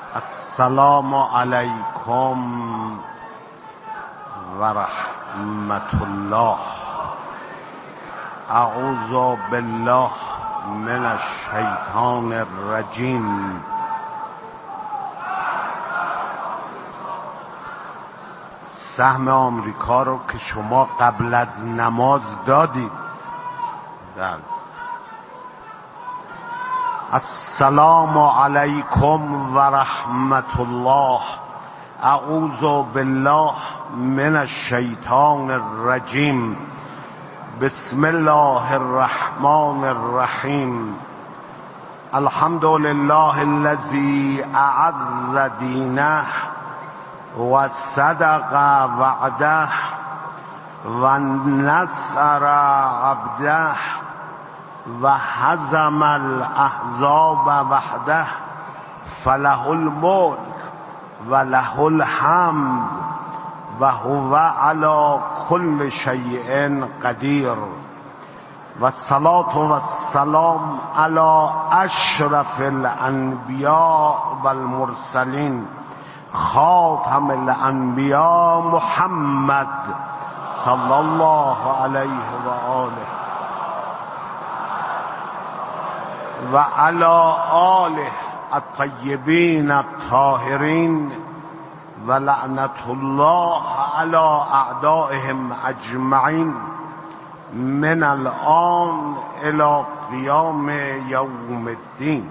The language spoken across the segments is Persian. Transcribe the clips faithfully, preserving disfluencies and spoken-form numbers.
السلام علیکم و رحمت الله. اعوذ بالله من الشیطان الرجیم. سهم آمریکا رو که شما قبل از نماز دادید. بله. السلام علیکم و رحمت الله. اعوذ بالله من الشیطان الرجیم. بسم الله الرحمن الرحیم. الحمد لله الذي اعز دینه و صدق وعده و نصر عبده و هزم الاحزاب وحده. فله الملک و له الحمد و هو علی کل شیء قدیر. و الصلاة و السلام علی اشرف الانبیاء و المرسلین خاتم الانبیاء محمد صلی الله علیه و آله و علی آله الطیبین الطاهرین و لعنت الله علی اعدائهم اجمعین من الان الی قیام یوم الدین.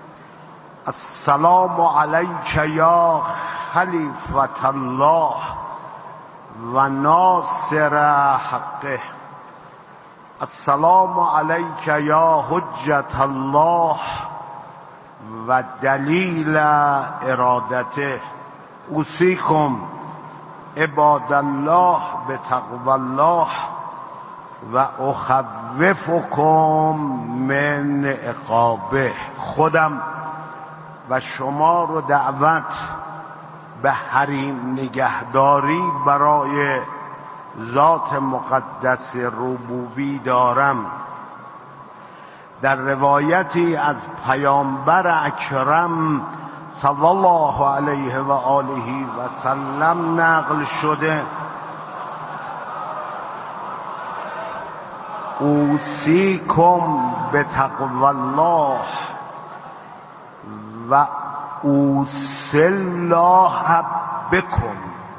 السلام علیک یا خلیفة الله و ناصر حقه. السلام علیک یا حجة الله و دلیل ارادته. اوصیکم عباد الله بتقوی الله و اخوفکم من عقابه. خودم و شما رو دعوت به حریم نگهداری برای ذات مقدس ربوبی دارم. در روایتی از پیامبر اکرم صلی الله علیه و آله و سلم نقل شده: اوصیکم بتقوی الله و اوصی الله بکم.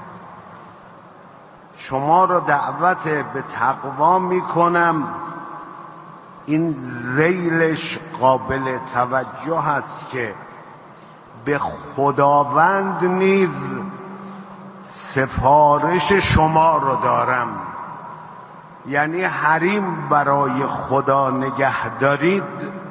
شما را دعوت به تقوا می کنم. این ذیلش قابل توجه است که به خداوند نیز سفارش شما رو دارم. یعنی حریم برای خدا نگه دارید،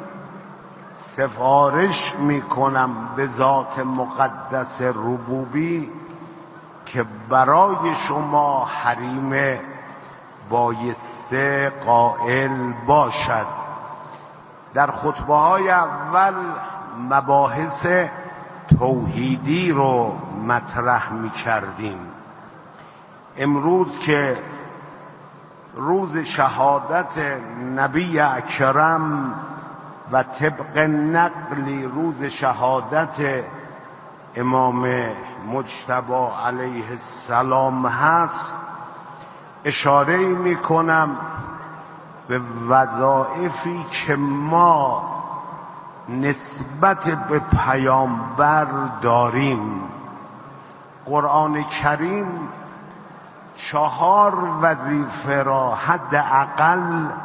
سفارش می کنم به ذات مقدس ربوبی که برای شما حریم بایسته قائل باشد. در خطبه های اول مباحث توحیدی رو مطرح می کردیم. امروز که روز شهادت نبی اکرم و طبق نقلی روز شهادت امام مجتبی علیه السلام هست، اشاره می کنم به وظایفی که ما نسبت به پیامبر داریم. قرآن کریم چهار وظیفه را حداقل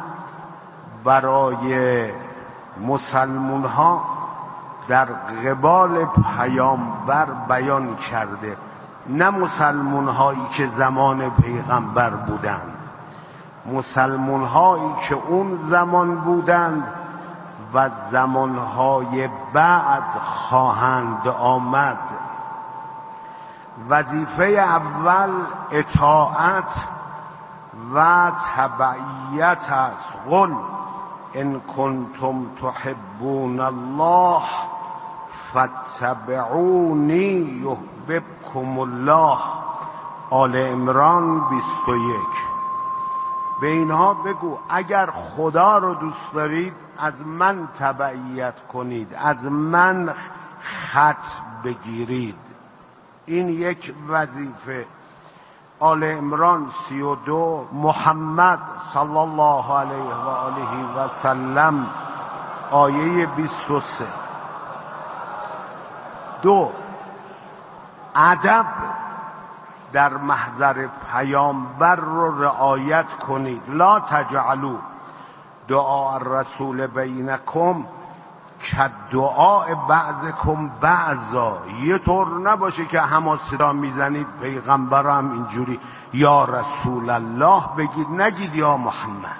برای مسلمون ها در قبال پیامبر بیان کرده. نه مسلمون هایی که زمان پیغمبر بودند، مسلمون هایی که اون زمان بودند و زمان های بعد خواهند آمد. وظیفه اول اطاعت و تبعیت است. قل ان کنتم تحبون الله فاتبعونی یحببکم الله. آل عمران بیست و یک. به اینها بگو اگر خدا رو دوست دارید از من تبعیت کنید، از من خط بگیرید. این یک وظیفه. آل عمران سی و دو، محمد صلی الله علیه و آله و سلم آیه بیست و سه. دو، ادب در محضر پیامبر رو رعایت کنید. لا تجعلوا دعاء الرسول بینکم کدعاء بعضکم بعضا. یه طور نباشه که همه صدا میزنید پیغمبر هم اینجوری یا رسول الله بگید، نگید یا محمد.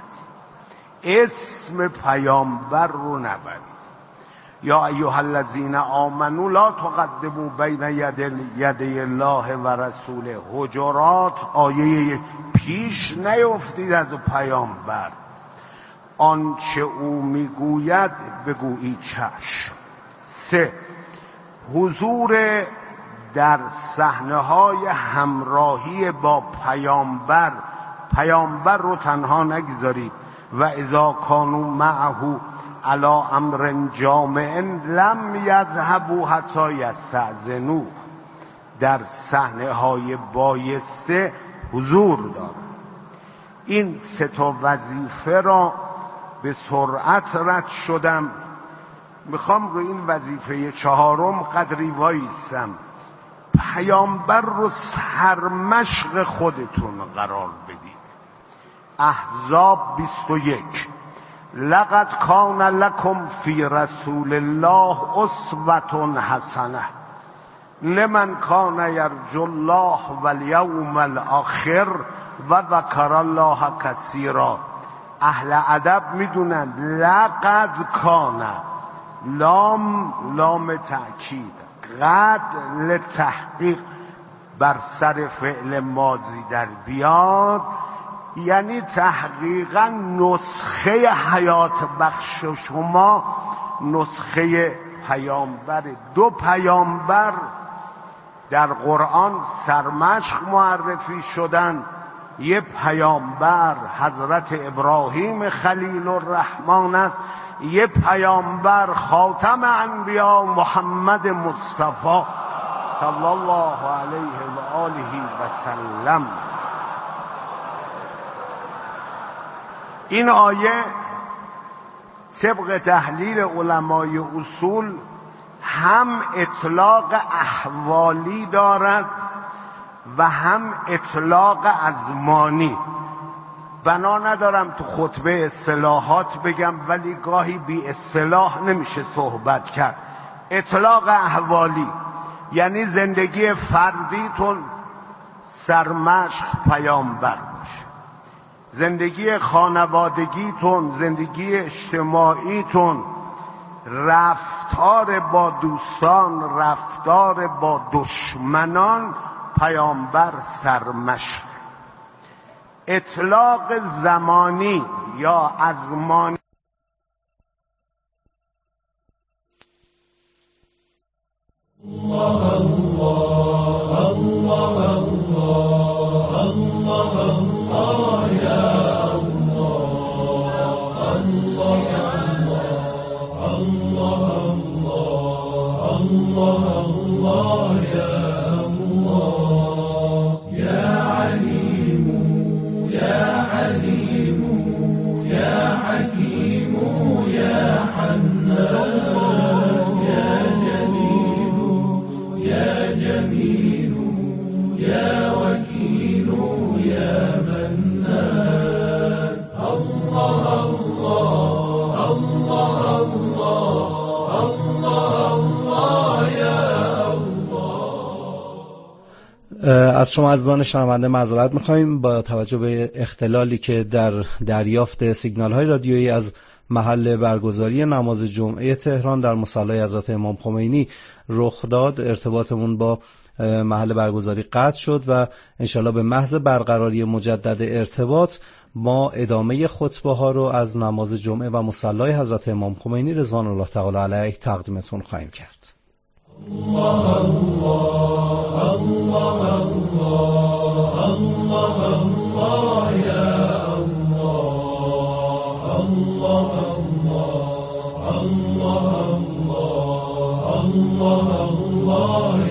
اسم پیامبر رو نبرید. یا ایها الذین آمنوا لا تقدموا بین یدی الله و رسوله. حجرات آیه پیش نیفتید از پیامبر. آنچه او میگوید بگویید چشم. سه، حضور در صحنه های همراهی با پیامبر. پیامبر رو تنها نگذارید. و اذا کانوا معه علی امر جامع لم یذهبوا حتی یستأذنوا. در صحنه های بایسته حضور دارد. این سه تا وظیفه را به سرعت رد شدم. میخوام رو این وظیفه چهارم قدری وایستم. پیامبر رو سرمشق خودتون قرار بدید. احزاب بیست و یک. لقد کان لکم فی رسول الله اسوة حسنه لمن کان یرجو الله والیوم الاخر و ذکر الله کثیرا. اهل ادب میدونن لقد کان، لام لام تأکید، قد لتحقیق بر سر فعل ماضی در بیاد، یعنی تحقیقا نسخه حیات بخش شما نسخه پیامبر. دو پیامبر در قرآن سرمشق معرفی شدن. یه پیامبر حضرت ابراهیم خلیل الرحمن است. یه پیامبر خاتم انبیا محمد مصطفی صلی الله علیه و آله و سلم. این آیه طبق تحلیل علمای اصول هم اطلاق احوالی دارد و هم اطلاق ازمانی. بنا ندارم تو خطبه اصطلاحات بگم، ولی گاهی بی اصطلاح نمیشه صحبت کرد. اطلاق احوالی یعنی زندگی فردیتون سرمشق پیامبر باشه، زندگی خانوادگیتون، زندگی اجتماعیتون، رفتار با دوستان، رفتار با دشمنان پیامبر سرمشق. اطلاق زمانی یا ازمانی الله الله الله الله الله الله یا الله الله الله الله الله الله یا الله یا علیم یا علیم یا حکیم یا حنان یا جلیل یا جمیل یا وکیل یا منان. الله الله الله الله الله الله یا الله. از شما عزیزان شنونده معذرت می‌خوایم با توجه به اختلالی که در دریافت سیگنال‌های رادیویی از محل برگزاری نماز جمعه تهران در مصلی حضرت امام خمینی رخ داد. ارتباطمون با محل برگزاری قطع شد و انشالله به محض برقراری مجدد ارتباط ما ادامه خطبه ها رو از نماز جمعه و مصلی حضرت امام خمینی رضوان الله تعالی علیه تقدیمتون خواهیم کرد. الله الله الله الله الله الله یا الله الله الله الله الله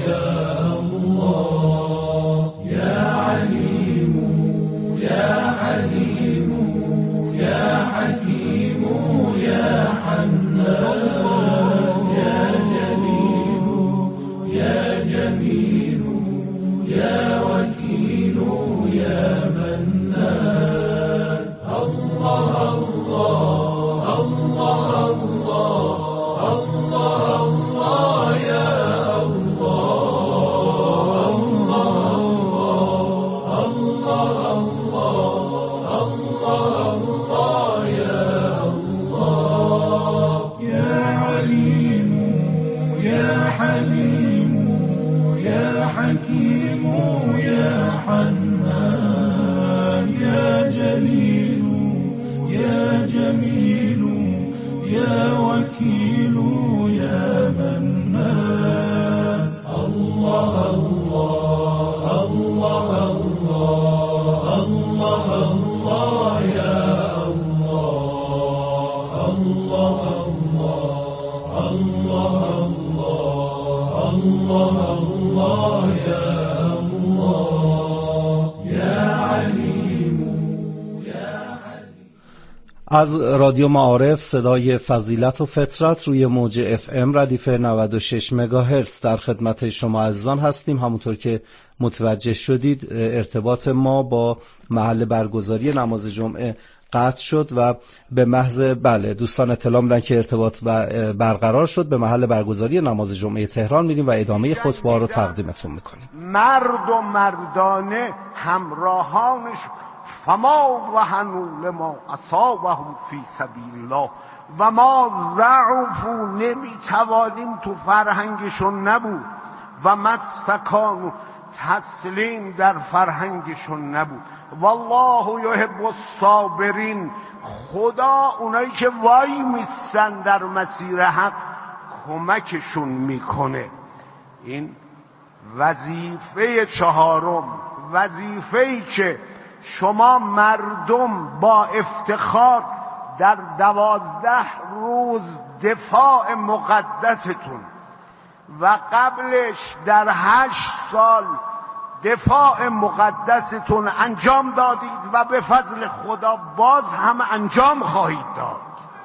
از رادیو معارف صدای فضیلت و فطرت روی موج اف ام ردیف نود و شش مگاهرتز در خدمت شما عزیزان هستیم. همونطور که متوجه شدید ارتباط ما با محل برگزاری نماز جمعه قطع شد و به محض بله دوستان اطلاع میدن که ارتباط برقرار شد. به محل برگزاری نماز جمعه تهران میریم و ادامه خطبه رو تقدیمتون میکنیم. مرد و مردانه همراهانش فما وهنوا لما اصابهم فی سبیل الله و ما ضعفوا، نمیتوانیم، تو فرهنگشون نبود، و ما استکانوا، تسلیم در فرهنگشون نبود. والله یحب الصابرین، خدا اونایی که وای میستن در مسیر حق کمکشون میکنه. این وظیفه چهارم، وظیفه‌ای که شما مردم با افتخار در دوازده روز دفاع مقدستون و قبلش در هشت سال دفاع مقدستون انجام دادید و به فضل خدا باز هم انجام خواهید داد.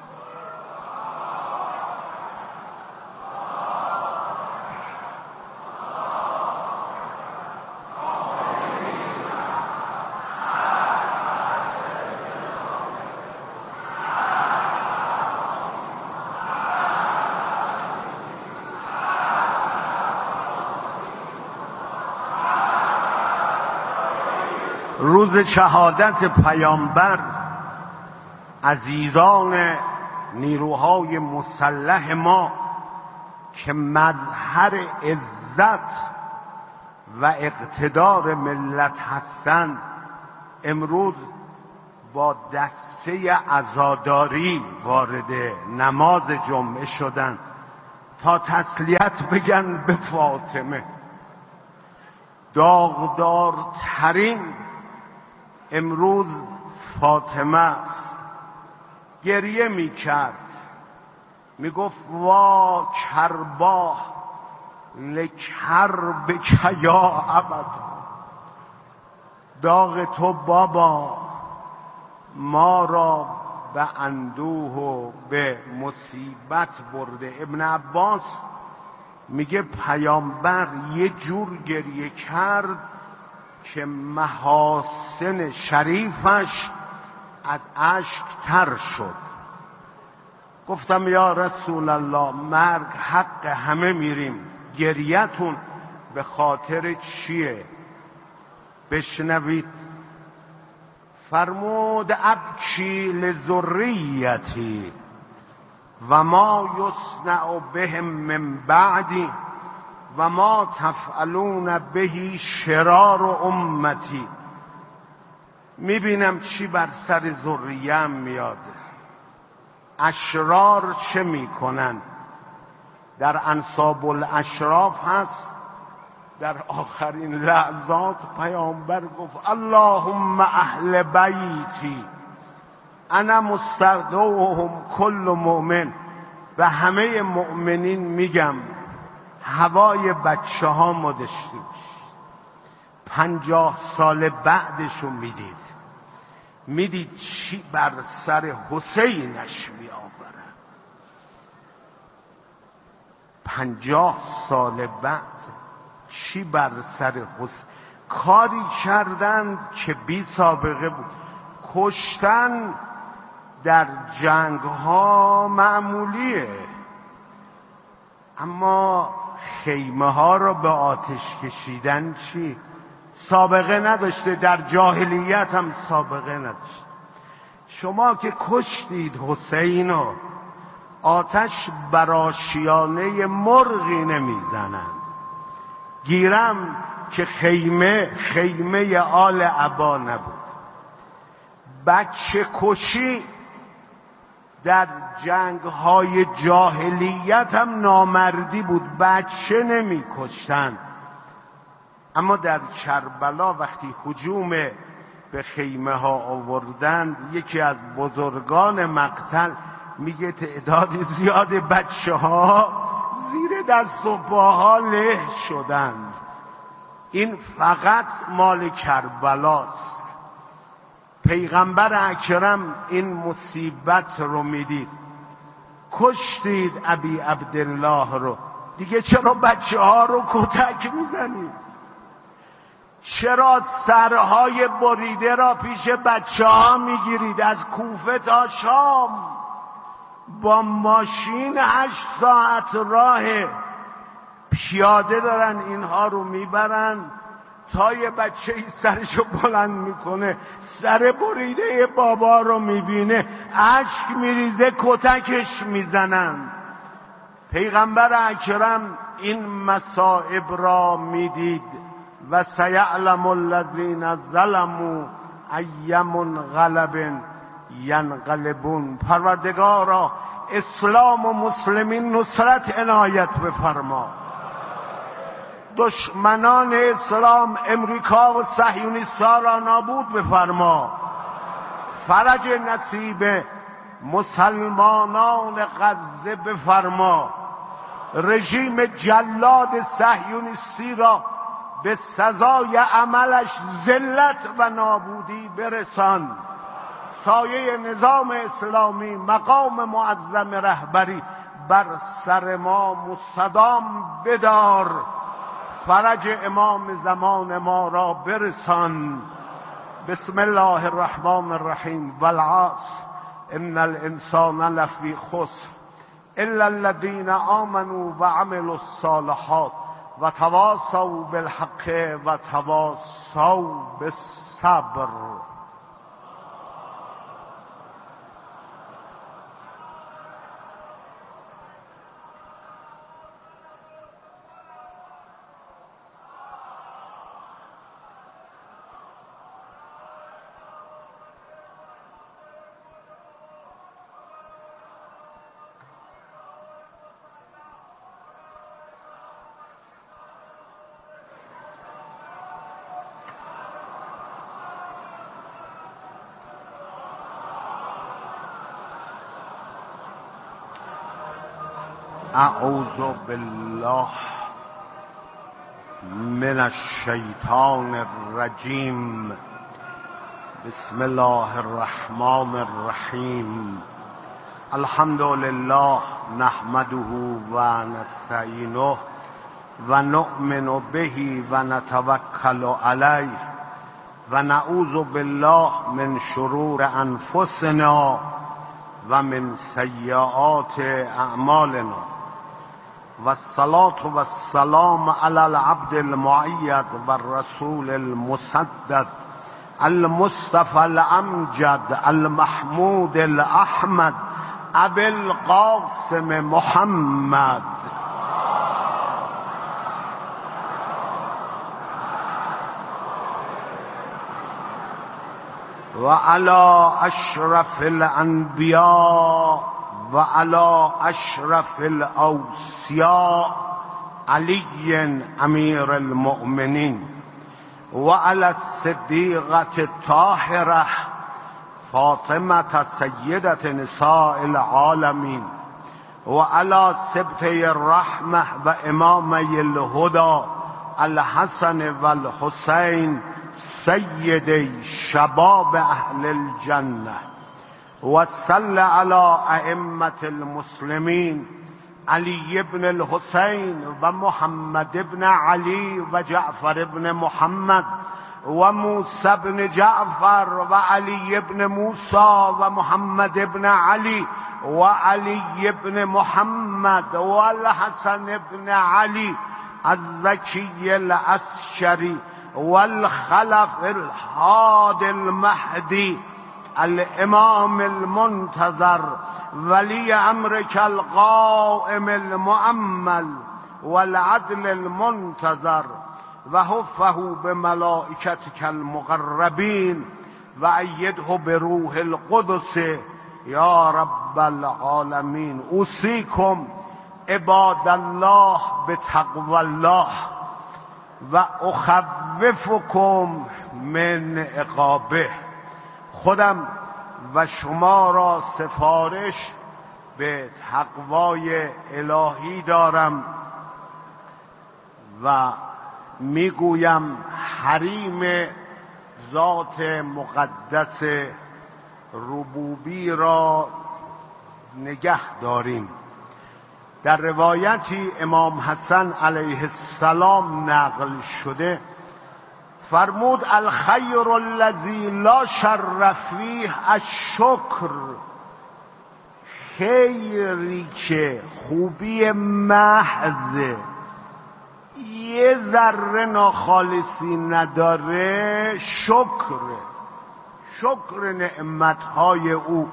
روز شهادت پیامبر عزیزان نیروهای مسلح ما که مظهر عزت و اقتدار ملت هستند، امروز با دسته عزاداری وارد نماز جمعه شدند تا تسلیت بگن به فاطمه. داغدارترین امروز فاطمه است. گریه می کرد، می گفت وا کربا لکربک یا ابدا، داغ تو بابا ما را به اندوه و به مصیبت برده. ابن عباس میگه پیامبر یه جور گریه کرد که محاسن شریفش از اشک تر شد. گفتم یا رسول الله، مرگ حق همه میریم، گریه‌تون به خاطر چیه؟ بشنوید. فرمود ابکی لذریتی و ما یصنع بهم من بعدی و ما تفعلون بهی شرار و امتی. میبینم چی بر سر ذریه‌ام میاد، اشرار چه میکنن. در انساب الاشراف هست، در آخرین لحظات پیامبر گفت اللهم اهل بیتی انا مستودعهم کل مؤمن. به همه مؤمنین میگم هوای بچه ها ما داشته باشید. پنجاه سال بعدشو میدید میدید چی بر سر حسینش میآورد. پنجاه سال بعد چی بر سر حسین. کاری کردن که بی سابقه بود. کشتن در جنگ ها معمولیه، اما خیمه ها رو به آتش کشیدن چی؟ سابقه نداشته، در جاهلیت هم سابقه نداشته. شما که کشتید حسینو، آتش بر آشیانه مرغی نمیزنن. گیرم که خیمه خیمه آل عبا نبود. بچه کشی در جنگ های جاهلیت هم نامردی بود، بچه نمی کشتن. اما در کربلا وقتی هجوم به خیمه ها آوردند، یکی از بزرگان مقتل میگه تعداد زیاد بچه ها زیر دست و پاها له شدند. این فقط مال کربلاست. پیغمبر اکرم این مصیبت رو میدید. کشتید ابی عبدالله رو، دیگه چرا بچه ها رو کتک میزنید؟ چرا سرهای بریده را پیش بچه ها میگیرید؟ از کوفه تا شام با ماشین هشت ساعت راه پیاده دارن اینها رو میبرن. تا یه بچه ای سرشو بلند میکنه، سر بریده بابا رو میبینه، اشک میریزه، کتکش میزنن. پیغمبر اکرم این مصائب را میدید. و سیعلم الذین ظلموا ای منقلب ینقلبون. پروردگارا اسلام و مسلمین نصرت عنایت بفرما. دشمنان اسلام امریکا و صهیونیست‌ها را نابود بفرما. فرج نصیب مسلمانان غزه بفرما. رژیم جلاد صهیونیستی را به سزای عملش ذلت و نابودی برسان. سایه نظام اسلامی، مقام معظم رهبری بر سر ما مستدام بدار. فرج امام زمان ما را برسان. بسم الله الرحمن الرحیم. والعصر ان الانسان لفی خسر الا الذین آمنوا وعملوا الصالحات و تواصوا بالحق و تواصوا بالصبر. اعوذ بالله من الشیطان الرجیم. بسم الله الرحمن الرحیم. الحمد لله نحمده و نستعینه و نؤمن به و نتوکل علیه و نعوذ بالله من شرور انفسنا و من سیئات اعمالنا. و الصلاة و السلام علی العبد المؤید و الرسول المسدد المصطفى الامجد المحمود الاحمد ابی القاسم محمد و علی اشرف الانبیاء و علی اشرف الاوصیاء علی امیر المؤمنین و علی الصدیقة الطاهرة فاطمة سیدة نساء العالمین و علی سبطه الرحمه و امامی الهدى الحسن و الحسین سیدی شباب اهل الجنه و صل علی ائمه المسلمین علی ابن الحسین و محمد ابن علی و جعفر ابن محمد و موسی ابن جعفر و علی ابن موسی و محمد ابن علی و علی ابن محمد و الحسن ابن علی الزکی العسکری والخلف الهادي المهدي الامام المنتظر ولی امرك القائم المؤمل والعدل المنتظر وحفه بملائكتك المقربين وأيده بروح القدس یا رب العالمین. اوصیکم عباد الله بتقوى الله و اخوفکم من عقابه. خودم و شما را سفارش به تقوای الهی دارم و میگویم حریم ذات مقدس ربوبی را نگه داریم. در روایتی امام حسن علیه السلام نقل شده فرمود الخیر الذی لا شر فیه الشکر، خیری که خوبی محض یه ذره ناخالصی نداره شکر، شکر نعمتهای او.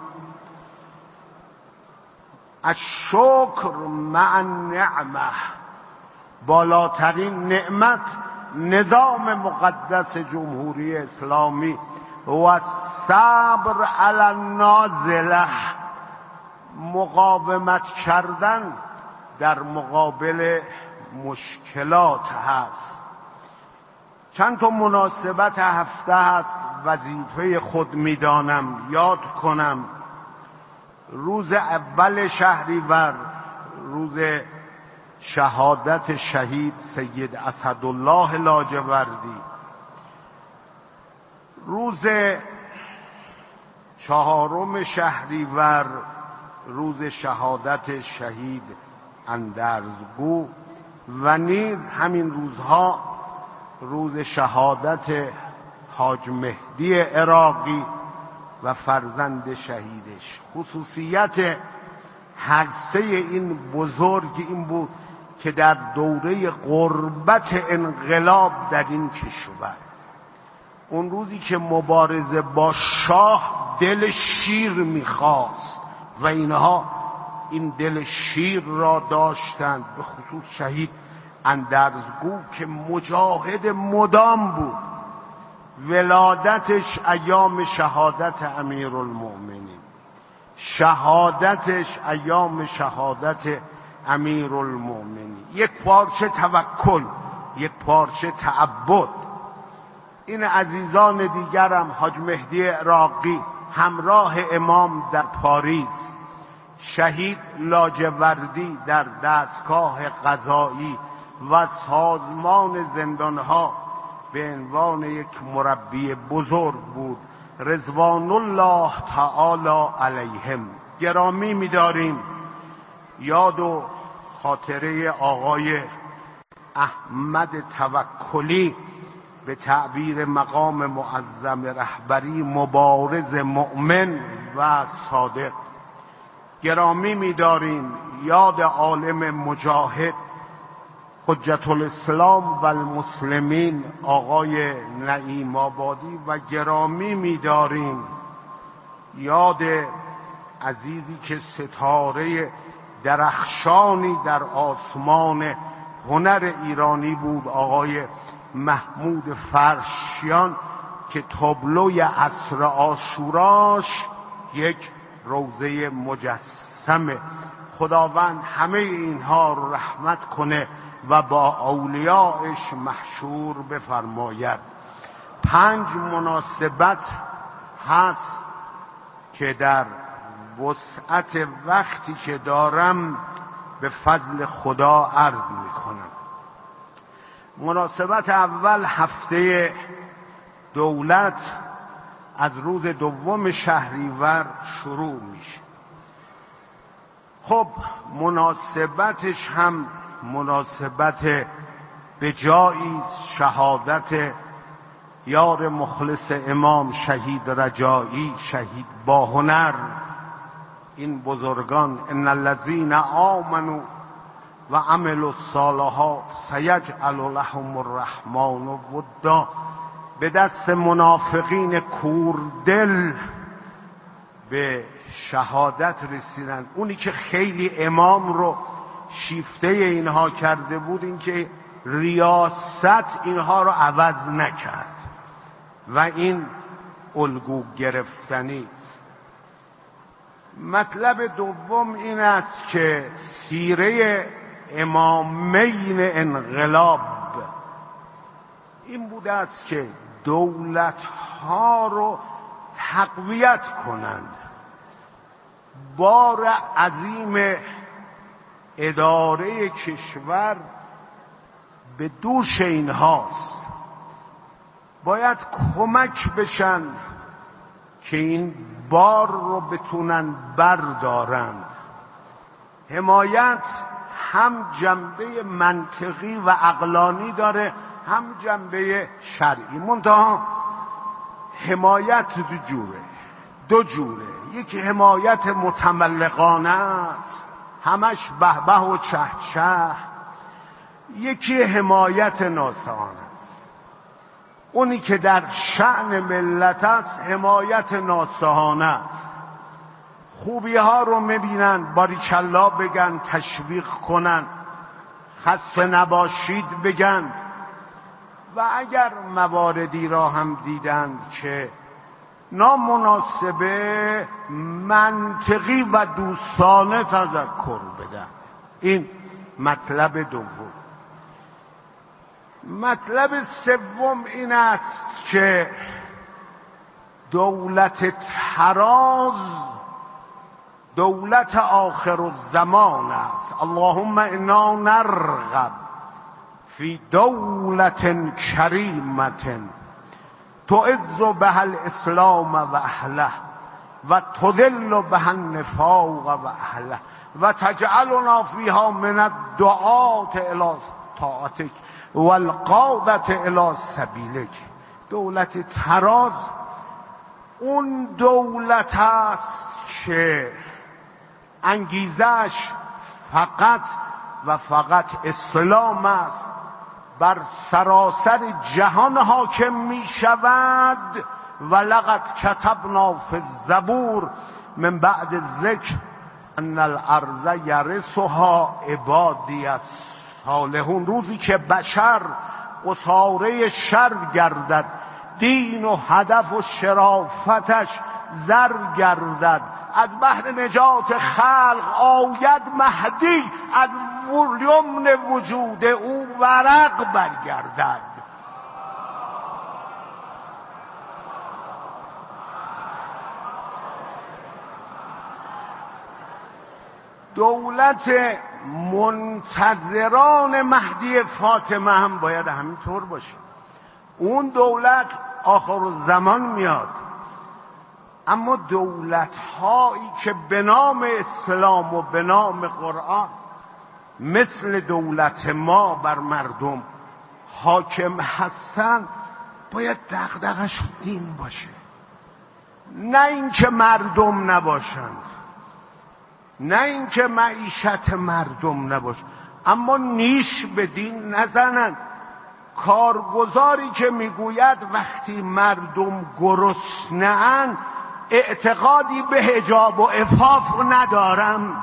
الشکر مع النعمه، بالاترین نعمت نظام مقدس جمهوری اسلامی و صبر علی النازله، مقاومت کردن در مقابل مشکلات هست. چند تا مناسبت هفته هست وظیفه خود میدانم یاد کنم. روز اول شهریور روز شهادت شهید سید اسدالله لاجوردی، روز چهارم شهریور روز شهادت شهید اندرزگو و نیز همین روزها روز شهادت حاج مهدی عراقی و فرزند شهیدش. خصوصیت هر سه این بزرگ این بود که در دوره غربت انقلاب در این کشور، اون روزی که مبارزه با شاه دل شیر میخواست و اینها این دل شیر را داشتند، به خصوص شهید اندرزگو که مجاهد مدام بود. ولادتش ایام شهادت امیرالمؤمنین، شهادتش ایام شهادت امیرالمؤمنین، یک پارچه توکل، یک پارچه تعبد. این عزیزان دیگرم حاج مهدی عراقی همراه امام در پاریس، شهید لاجوردی در دستگاه قضایی و سازمان زندانها به عنوان یک مربی بزرگ بود، رضوان الله تعالی علیهم. گرامی می‌داریم یاد و خاطره آقای احمد توکلی به تعبیر مقام معظم رهبری مبارز مؤمن و صادق. گرامی می‌داریم یاد عالم مجاهد حجت الاسلام و المسلمین آقای نعیم آبادی و گرامی می‌داریم یاد عزیزی که ستاره درخشانی در آسمان هنر ایرانی بود، آقای محمود فرشیان که تابلوی عصر عاشوراش یک روضه مجسمه. خداوند همه اینها رو رحمت کنه و با اولیاءش محشور بفرماید. پنج مناسبت هست که در وسعت وقتی که دارم به فضل خدا عرض میکنم. مناسبت اول هفته دولت از روز دوم شهریور شروع میشه. خب مناسبتش هم مناسبت به جایی شهادت یار مخلص امام شهید رجایی، شهید با هنر. این بزرگان ان الذین آمنوا و عملوا الصالحات سیجعل لهم الرحمن ودا، به دست منافقین کوردل به شهادت رسیدن. اونی که خیلی امام رو شیفته اینها کرده بود این که ریاست اینها رو عوض نکرد و این الگو گرفتنی است. مطلب دوم این است که سیره امامین انقلاب این بوده است که دولت‌ها رو تقویت کنند. بار عظیم اداره کشور به دوش اینهاست. باید کمک بشن که این بار رو بتونن بردارند. حمایت هم جنبه منطقی و عقلانی داره، هم جنبه شرعی. منتها حمایت دو جوره دو جوره یکی حمایت متملقانه است، همش به به و چه چه. یکی حمایت ناصحانه است. اونی که در شأن ملت است حمایت ناصحانه است. خوبی ها رو میبینن باریکلا بگن، تشویق کنن، خسته نباشید بگن، و اگر مواردی را هم دیدند که نامناسبه منطقی و دوستانه تذکر بدن. این مطلب دوم. مطلب سوم این است که دولت تراز دولت آخر الزمان است. اللهم انا نرغب فی دولت کریمت تعز بها الاسلام و اهله و تذل بها النفاق و اهله و تجعلنا فیها من الدعاة الی طاعتک و القادة الی سبیلک. دولت تراز اون دولت است که انگیزش فقط و فقط اسلام است، بر سراسر جهان حاکم می شود. ولقد کتبنا فی الزبور من بعد ذکر ان الارض یرثها عبادی الصالحون. روزی که بشر اساره شر گردد، دین و هدف و شرافتش زر گردد، از بحر نجات خلق آید مهدی، از یمن وجود او ورق برگردد. دولت منتظران مهدی فاطمه هم باید همینطور باشه. اون دولت آخر الزمان میاد، اما دولت هایی که به نام اسلام و به نام قرآن مثل دولت ما بر مردم حاکم هستن باید دغدغش دین باشه، نه اینکه مردم نباشند، نه اینکه معیشت مردم نباشه، اما نیش به دین نزنن. کارگزاری که میگوید وقتی مردم گرسنه‌اند اعتقادی به حجاب و عفاف ندارم.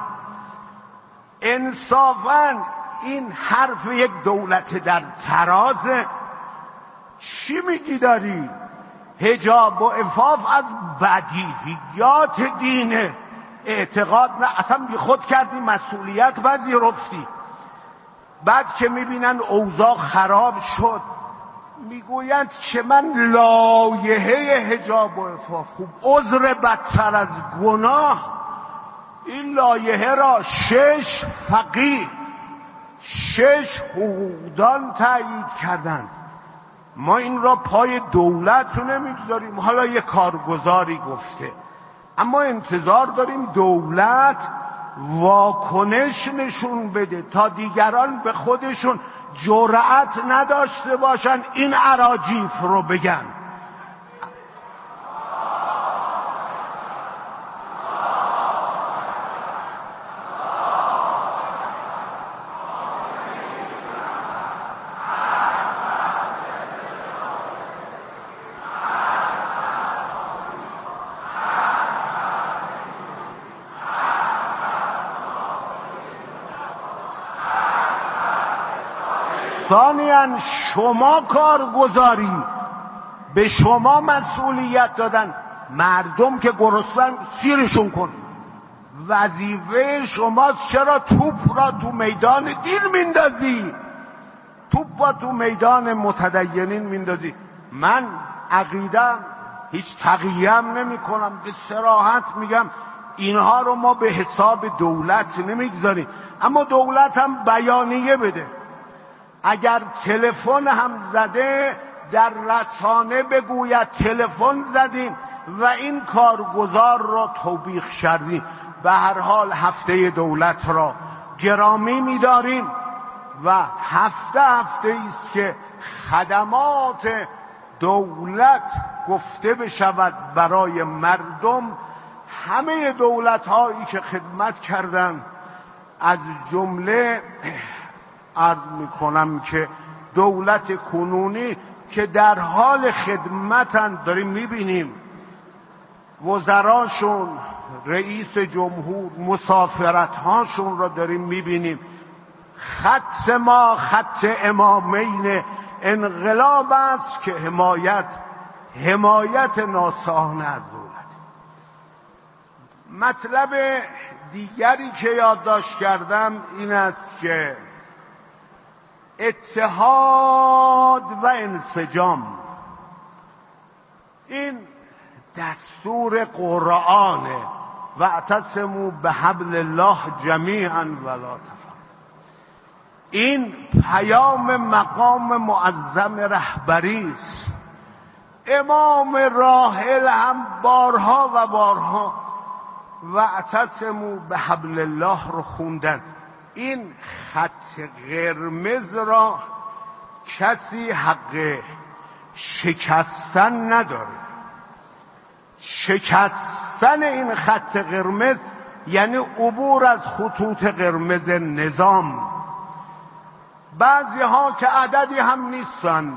انصافاً این حرف یک دولت در ترازه. چی میگی داری؟ حجاب و عفاف از بدیهیات دینه. اعتقاد نه، اصلا بی خود کردی، مسئولیت پذیرفتی. بعد که میبینن اوضاع خراب شد میگویند که من لایحه حجاب و عفاف خوب، عذر بدتر از گناه. این لایحه را شش فقیه شش حقوقدان تایید کردند. ما این را پای دولت رو نمیگذاریم. حالا یه کارگزاری گفته، اما انتظار داریم دولت واکنش نشون بده تا دیگران به خودشون جرأت نداشته باشن این اراجیف رو بگن. ثانیاً شما کارگزاری، به شما مسئولیت دادن، مردم که گرسنن سیرشون کن. وظیفه شماست. چرا توپ را تو میدان دین میندازی؟ توپ را تو میدان متدینین میندازی. من عقیدم هیچ تقییم نمی کنم، به صراحت میگم اینها رو ما به حساب دولت نمیگذاریم، اما دولت هم بیانیه بده. اگر تلفن هم زده در رسانه بگوید تلفن زدیم و این کارگزار را توبیخ کردیم. به هر حال هفته دولت را گرامی می‌داریم و هفته هفته است که خدمات دولت گفته بشود برای مردم. همه دولت‌هایی که خدمت کردند، از جمله عرض میکنم که دولت کنونی که در حال خدمتن، داریم میبینیم وزراشون، رئیس جمهور، مسافرت هاشون را داریم میبینیم. خط ما خط امامین انقلاب است که حمایت حمایت ناصحانه از دولت. مطلب دیگری که یادداشت کردم این است که اتحاد و انسجام، این دستور قرآنه، واعتصموا بحبل الله جمیعا ولا تفرقوا. این پیام مقام معظم رهبری است. امام راحل هم بارها و بارها واعتصموا بحبل الله رو خوندن. این خط قرمز را کسی حق شکستن نداره. شکستن این خط قرمز یعنی عبور از خطوط قرمز نظام. بعضی ها که عددی هم نیستند،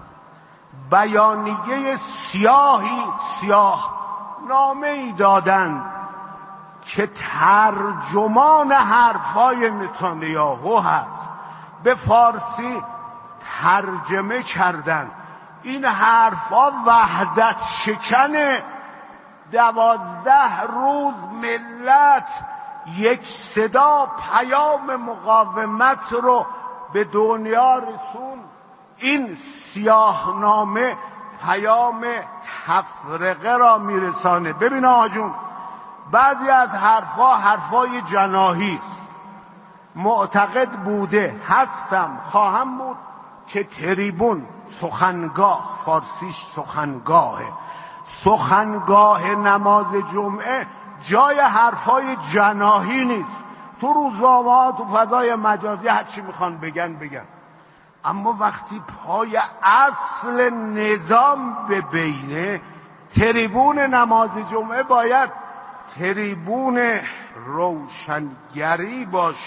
بیانیه سیاهی سیاه نامه ای دادند که ترجمان حرفای نتانیاهو هست، به فارسی ترجمه کردن. این حرفا وحدت شکنه. دوازده روز ملت یک صدا پیام مقاومت رو به دنیا رسون. این سیاهنامه پیام تفرقه را میرسانه. ببین آقا جون، بعضی از حرفا حرفای جناحی است. معتقد بوده، هستم، خواهم بود که تریبون سخنگاه، فارسیش سخنگاهه، سخنگاه نماز جمعه جای حرفای جناحی نیست. تو روزنامه ها، تو فضای مجازی هر چی میخوان بگن بگن، اما وقتی پای اصل نظام ببینه، تریبون نماز جمعه باید تریبون روشنگری باشه.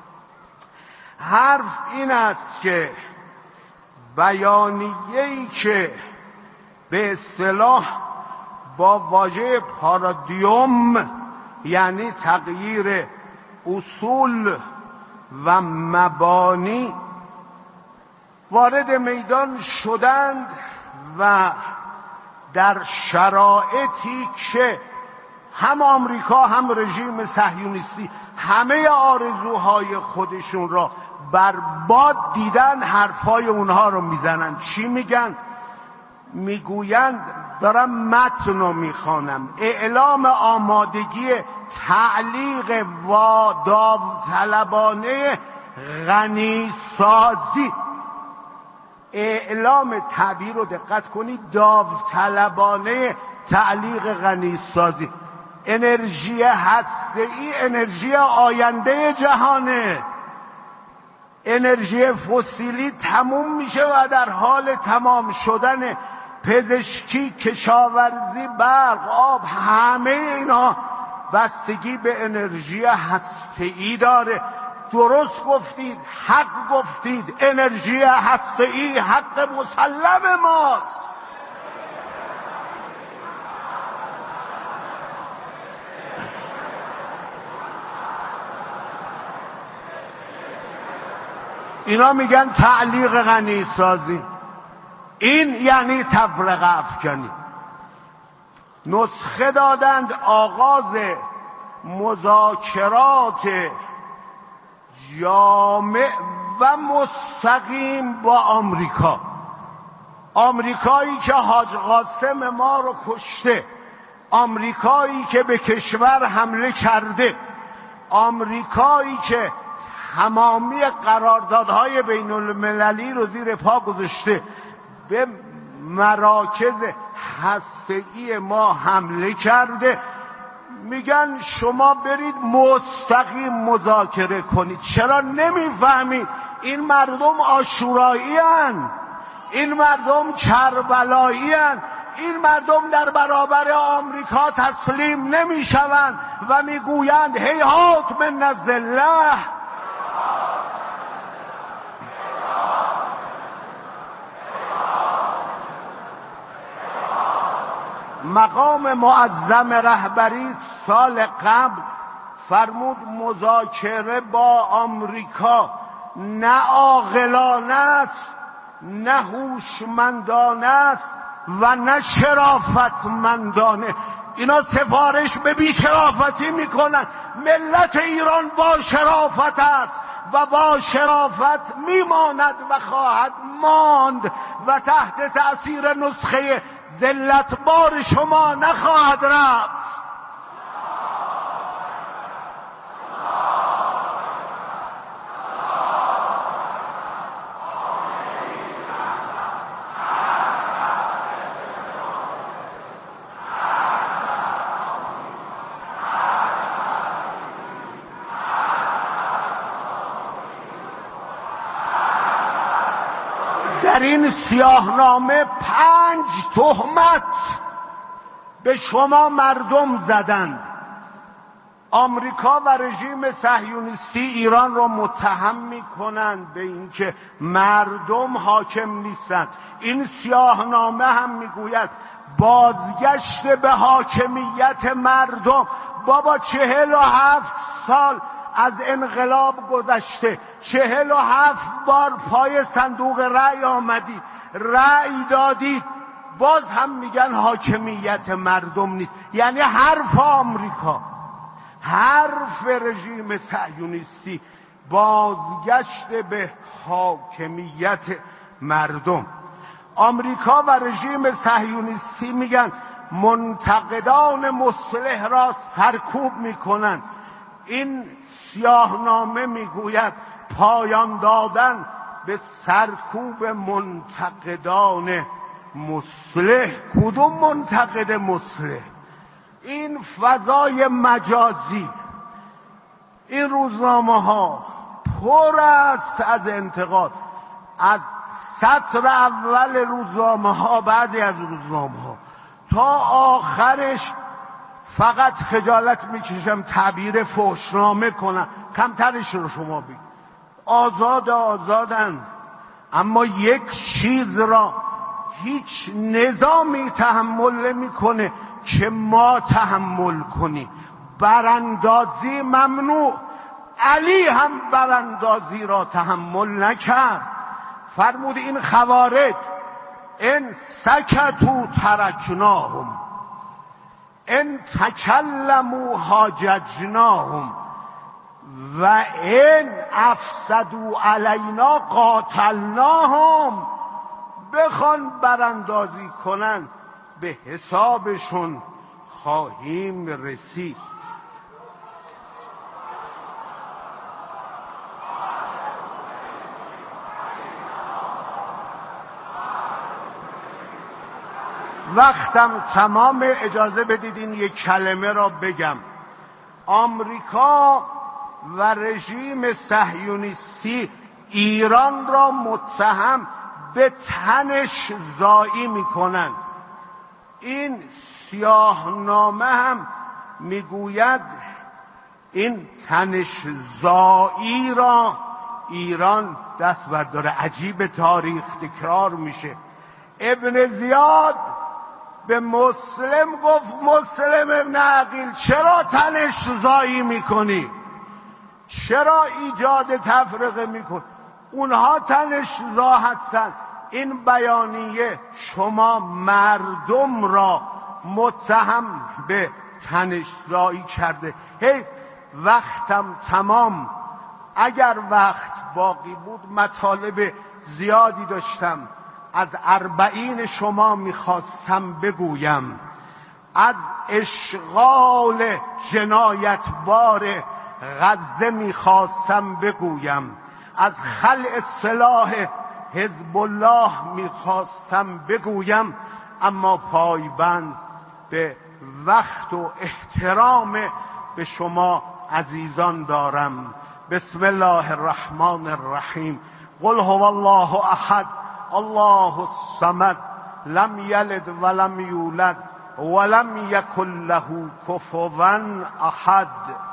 حرف این است که بیانیه‌ای که به اصطلاح با واژه پارادیوم، یعنی تغییر اصول و مبانی، وارد میدان شدند و در شرایطی که هم آمریکا هم رژیم صهیونیستی همه آرزوهای خودشون را برباد دیدن، حرفای اونها رو میزنن. چی میگن؟ میگویند، دارم متن رو میخوانم، اعلام آمادگی تعلیق و داوطلبانه غنی سازی. اعلام تعبیر رو دقت کنید، داوطلبانه تعلیق غنی سازی. انرژی هسته‌ای انرژی آینده جهانه. انرژی فسیلی تموم میشه و در حال تمام شدن. پزشکی، کشاورزی، برق، آب، همه اینا بستگی به انرژی هسته‌ای داره. درست گفتید، حق گفتید، انرژی هسته‌ای حق مسلم ماست. اینا میگن تعلیق غنی سازی، این یعنی تفرقه افکنی. نسخه دادند آغاز مذاکرات جامع و مستقیم با آمریکا. آمریکایی که حاج قاسم ما رو کشته، آمریکایی که به کشور حمله کرده، آمریکایی که تمامی قراردادهای بین المللی رو زیر پا گذاشته، به مراکز هسته‌ای ما حمله کرده، میگن شما برید مستقیم مذاکره کنید. چرا نمیفهمید؟ این مردم آشورایی هن، این مردم کربلایی هن، این مردم در برابر آمریکا تسلیم نمیشوند و میگویند هیهات من الذله. مقام معظم رهبری سال قبل فرمود مذاکره با آمریکا نه عاقلانه است، نه هوشمندانه است و نه شرافتمندانه. اینا سفارش به بی‌شرافتی میکنن. ملت ایران با شرافت است و با شرافت میماند و خواهد ماند و تحت تأثیر نسخه ذلتبار شما نخواهد رفت. در این سیاهنامه پنج تهمت به شما مردم زدند. آمریکا و رژیم صهیونیستی ایران را متهم می‌کنند به اینکه مردم حاکم نیستند. این سیاهنامه هم میگوید بازگشت به حاکمیت مردم. بابا چهل و هفت سال از انقلاب گذشته، چهل و هفت بار پای صندوق رأی آمدید، رأی دادید، باز هم میگن حاکمیت مردم نیست. یعنی حرف آمریکا، حرف رژیم صهیونیستی، بازگشت به حاکمیت مردم. آمریکا و رژیم صهیونیستی میگن منتقدان مصلح را سرکوب میکنن. این سیاهنامه میگوید پایان دادن به سرکوب منتقدان مصلح. کدوم منتقد مصلح؟ این فضای مجازی، این روزنامه ها پر است از انتقاد. از سطر اول روزنامه ها، بعضی از روزنامه ها تا آخرش فقط خجالت میکشم تعبیر فحشنامه کنم. کمترش رو شما بگید. آزاد آزادن، اما یک چیز را هیچ نظامی تحمل نمیکنه که ما تحمل کنیم. براندازی ممنوع. علی هم براندازی را تحمل نکرد. فرمود این خوارج ان سکتوا ترکناهم، ان تکلموا حاججناهم و ان افسدوا علینا قاتلناهم. بخوان براندازی کنن به حسابشون خواهیم رسید. وقتم تمام، اجازه بدید این یک کلمه را بگم. آمریکا و رژیم صهیونیستی ایران را متهم به تنش زایی میکنند. این سیاهنامه هم میگوید این تنش زایی را ایران دست برداره. عجیب، تاریخ تکرار میشه. ابن زیاد به مسلم گفت مسلم ابن عقیل چرا تنش زایی میکنی؟ چرا ایجاد تفرقه میکنی؟ اونها تنش زا هستن. این بیانیه شما مردم را متهم به تنش زایی کرده. هی وقتم تمام. اگر وقت باقی بود مطالب زیادی داشتم. از اربعین شما میخواستم بگویم، از اشغال جنایتبار غزه میخواستم بگویم، از خلع سلاح حزب الله میخواستم بگویم، اما پایبند به وقت و احترام به شما عزیزان دارم. بسم الله الرحمن الرحیم. قل هو الله احد الله الصمد لم یلد ولم یولد ولم یکن له کفوا احد.